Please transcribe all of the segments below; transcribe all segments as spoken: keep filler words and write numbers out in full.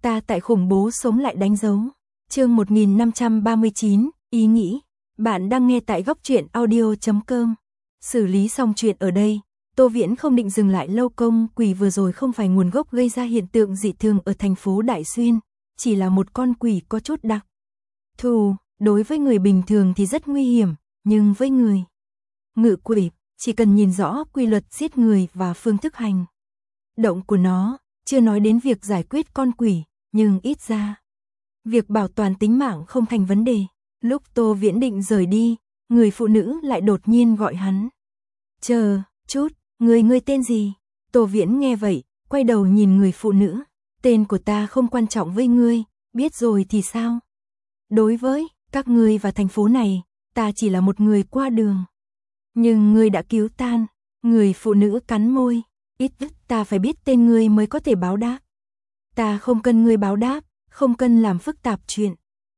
ta tại khủng bố sống lại đánh dấu. Chương một nghìn năm trăm ba mươi chín, ý nghĩ. Bạn đang nghe tại góc truyện audio chấm com. Xử lý xong chuyện ở đây, Tô Viễn không định dừng lại lâu. Công quỷ vừa rồi không phải nguồn gốc gây ra hiện tượng dị thường ở thành phố Đại Xuyên, chỉ là một con quỷ có chút đặc thù, đối với người bình thường thì rất nguy hiểm, nhưng với người ngự quỷ, chỉ cần nhìn rõ quy luật giết người và phương thức hành động của nó, chưa nói đến việc giải quyết con quỷ, nhưng ít ra việc bảo toàn tính mạng không thành vấn đề. Lúc Tô Viễn định rời đi, người phụ nữ lại đột nhiên gọi hắn. Chờ chút, người ngươi tên gì? Tô Viễn nghe vậy, quay đầu nhìn người phụ nữ. Tên của ta không quan trọng với ngươi, biết rồi thì sao? Đối với các ngươi và thành phố này, ta chỉ là một người qua đường. Nhưng ngươi đã cứu tan. Người phụ nữ cắn môi. Ít nhất ta phải biết tên ngươi mới có thể báo đáp. Ta không cần ngươi báo đáp, không cần làm phức tạp chuyện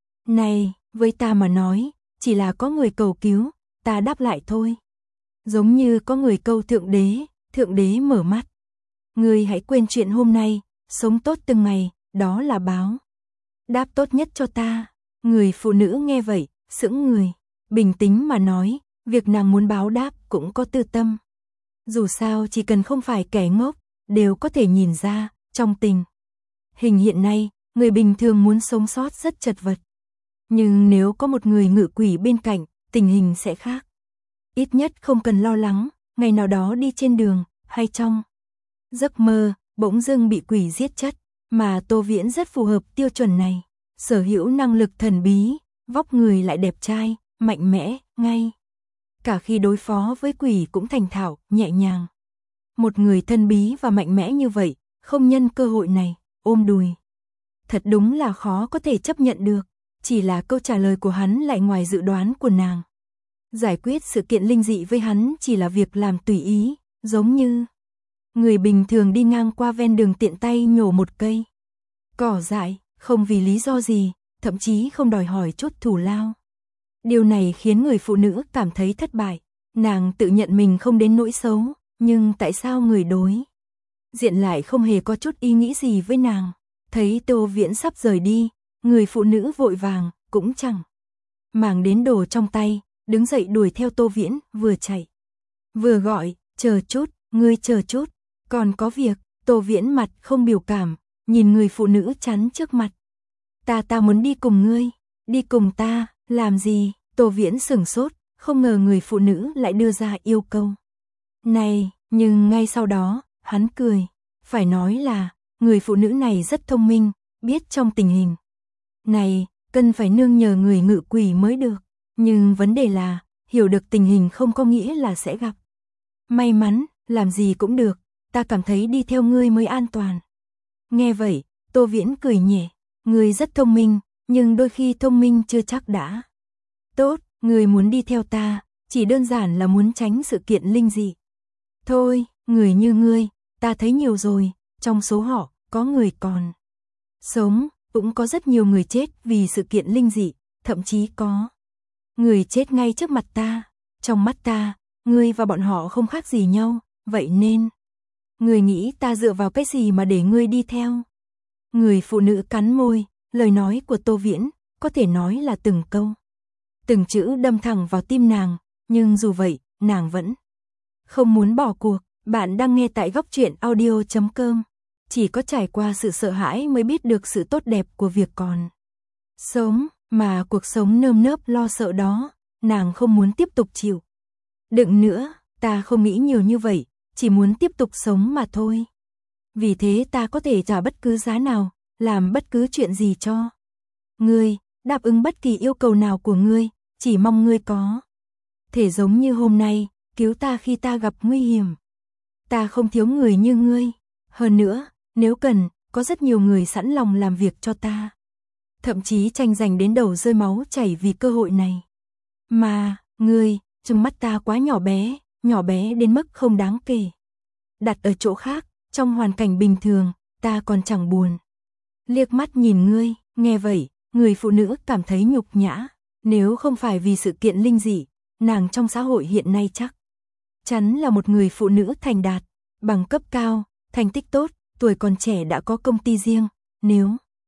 này, với ta mà nói, chỉ là có người cầu cứu, ta đáp lại thôi. Giống như có người câu thượng đế, thượng đế mở mắt. Ngươi hãy quên chuyện hôm nay, sống tốt từng ngày, đó là báo đáp tốt nhất cho ta. Người phụ nữ nghe vậy, sững người, bình tĩnh mà nói, việc nàng muốn báo đáp cũng có tư tâm. Dù sao chỉ cần không phải kẻ ngốc, đều có thể nhìn ra, trong tình hình hiện nay, người bình thường muốn sống sót rất chật vật. Nhưng nếu có một người ngự quỷ bên cạnh, tình hình sẽ khác. Ít nhất không cần lo lắng, ngày nào đó đi trên đường, hay trong giấc mơ, bỗng dưng bị quỷ giết chết, mà Tô Viễn rất phù hợp tiêu chuẩn này. Sở hữu năng lực thần bí, vóc người lại đẹp trai, mạnh mẽ, ngay cả khi đối phó với quỷ cũng thành thạo, nhẹ nhàng. Một người thân bí và mạnh mẽ như vậy, không nhân cơ hội này, ôm đùi. Thật đúng là khó có thể chấp nhận được, chỉ là câu trả lời của hắn lại ngoài dự đoán của nàng. Giải quyết sự kiện linh dị với hắn chỉ là việc làm tùy ý, giống như người bình thường đi ngang qua ven đường tiện tay nhổ một cây cỏ dại, không vì lý do gì, thậm chí không đòi hỏi chút thù lao. Điều này khiến người phụ nữ cảm thấy thất bại. Nàng tự nhận mình không đến nỗi xấu, nhưng tại sao người đối diện lại không hề có chút ý nghĩ gì với nàng? Thấy Tô Viễn sắp rời đi, người phụ nữ vội vàng, cũng chẳng màng đến đồ trong tay, đứng dậy đuổi theo Tô Viễn, vừa chạy vừa gọi, chờ chút, ngươi chờ chút, còn có việc. Tô Viễn mặt không biểu cảm, nhìn người phụ nữ chắn trước mặt. Ta ta muốn đi cùng ngươi. Đi cùng ta, làm gì? Tô Viễn sửng sốt, không ngờ người phụ nữ lại đưa ra yêu cầu này, nhưng ngay sau đó, hắn cười. Phải nói là, người phụ nữ này rất thông minh, biết trong tình hình này, cần phải nương nhờ người ngự quỷ mới được. Nhưng vấn đề là, hiểu được tình hình không có nghĩa là sẽ gặp may mắn, làm gì cũng được, ta cảm thấy đi theo ngươi mới an toàn. Nghe vậy, Tô Viễn cười nhẹ, ngươi rất thông minh, nhưng đôi khi thông minh chưa chắc đã tốt, ngươi muốn đi theo ta, chỉ đơn giản là muốn tránh sự kiện linh dị. Thôi, người như ngươi, ta thấy nhiều rồi, trong số họ, có người còn sống, cũng có rất nhiều người chết vì sự kiện linh dị, thậm chí có người chết ngay trước mặt ta. Trong mắt ta, ngươi và bọn họ không khác gì nhau, vậy nên ngươi nghĩ ta dựa vào cái gì mà để ngươi đi theo? Người phụ nữ cắn môi, lời nói của Tô Viễn, có thể nói là từng câu, từng chữ đâm thẳng vào tim nàng, nhưng dù vậy, nàng vẫn không muốn bỏ cuộc. Bạn đang nghe tại góc truyện audio chấm com. Chỉ có trải qua sự sợ hãi mới biết được sự tốt đẹp của việc còn sống, mà cuộc sống nơm nớp lo sợ đó, nàng không muốn tiếp tục chịu đựng nữa. Ta không nghĩ nhiều như vậy, chỉ muốn tiếp tục sống mà thôi. Vì thế ta có thể trả bất cứ giá nào, làm bất cứ chuyện gì cho ngươi, đáp ứng bất kỳ yêu cầu nào của ngươi, chỉ mong ngươi có thể giống như hôm nay, cứu ta khi ta gặp nguy hiểm. Ta không thiếu người như ngươi, hơn nữa, nếu cần, có rất nhiều người sẵn lòng làm việc cho ta. Thậm chí tranh giành đến đầu rơi máu chảy vì cơ hội này. Mà, ngươi, trong mắt ta quá nhỏ bé, nhỏ bé đến mức không đáng kể. Đặt ở chỗ khác, trong hoàn cảnh bình thường, ta còn chẳng buồn liếc mắt nhìn ngươi. Nghe vậy, người phụ nữ cảm thấy nhục nhã. Nếu không phải vì sự kiện linh dị, nàng trong xã hội hiện nay chắc chắn là một người phụ nữ thành đạt, bằng cấp cao, thành tích tốt, tuổi còn trẻ đã có công ty riêng. Nếu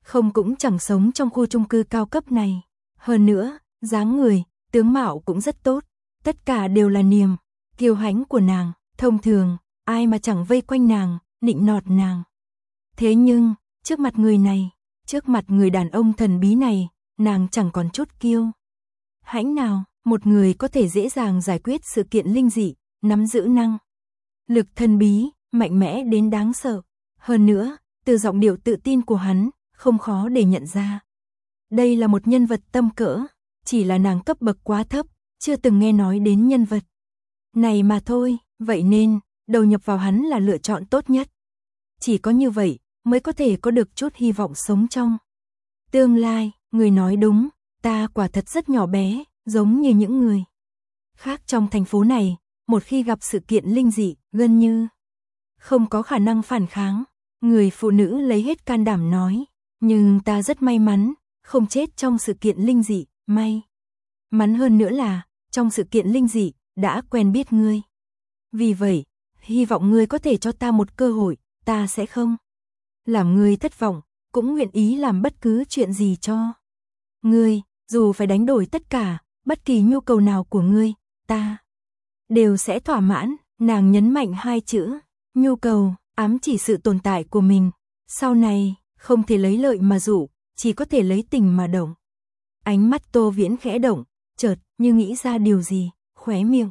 không cũng chẳng sống trong khu chung cư cao cấp này. Hơn nữa, dáng người, tướng mạo cũng rất tốt, tất cả đều là niềm kiêu hãnh của nàng. Thông thường, ai mà chẳng vây quanh nàng, nịnh nọt nàng. Thế nhưng, trước mặt người này, trước mặt người đàn ông thần bí này, nàng chẳng còn chút kiêu hãnh nào. Một người có thể dễ dàng giải quyết sự kiện linh dị, nắm giữ năng lực thần bí, mạnh mẽ đến đáng sợ. Hơn nữa, từ giọng điệu tự tin của hắn, không khó để nhận ra. Đây là một nhân vật tầm cỡ, chỉ là nàng cấp bậc quá thấp, chưa từng nghe nói đến nhân vật này mà thôi, vậy nên, đầu nhập vào hắn là lựa chọn tốt nhất. Chỉ có như vậy, mới có thể có được chút hy vọng sống trong tương lai. Người nói đúng, ta quả thật rất nhỏ bé, giống như những người khác trong thành phố này, một khi gặp sự kiện linh dị, gần như không có khả năng phản kháng. Người phụ nữ lấy hết can đảm nói, nhưng ta rất may mắn, không chết trong sự kiện linh dị, may mắn hơn nữa là, trong sự kiện linh dị, đã quen biết ngươi. Vì vậy, hy vọng ngươi có thể cho ta một cơ hội, ta sẽ không làm ngươi thất vọng, cũng nguyện ý làm bất cứ chuyện gì cho ngươi, dù phải đánh đổi tất cả, bất kỳ nhu cầu nào của ngươi, ta đều sẽ thỏa mãn. Nàng nhấn mạnh hai chữ, nhu cầu, ám chỉ sự tồn tại của mình. Sau này, không thể lấy lợi mà dụ, chỉ có thể lấy tình mà động. Ánh mắt Tô Viễn khẽ động, chợt như nghĩ ra điều gì, khóe miệng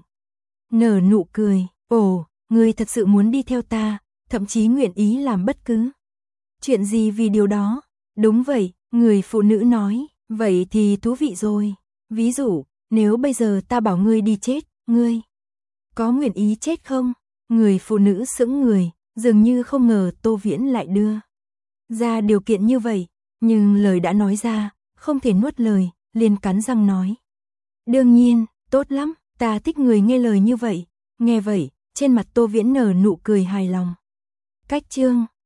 nở nụ cười. Ồ, ngươi thật sự muốn đi theo ta, thậm chí nguyện ý làm bất cứ chuyện gì vì điều đó. Đúng vậy, người phụ nữ nói, vậy thì thú vị rồi. Ví dụ, nếu bây giờ ta bảo ngươi đi chết, ngươi có nguyện ý chết không? Người phụ nữ sững người, dường như không ngờ Tô Viễn lại đưa ra điều kiện như vậy, nhưng lời đã nói ra, không thể nuốt lời, liền cắn răng nói. Đương nhiên, tốt lắm, ta thích người nghe lời như vậy. Nghe vậy, trên mặt Tô Viễn nở nụ cười hài lòng. Cách chương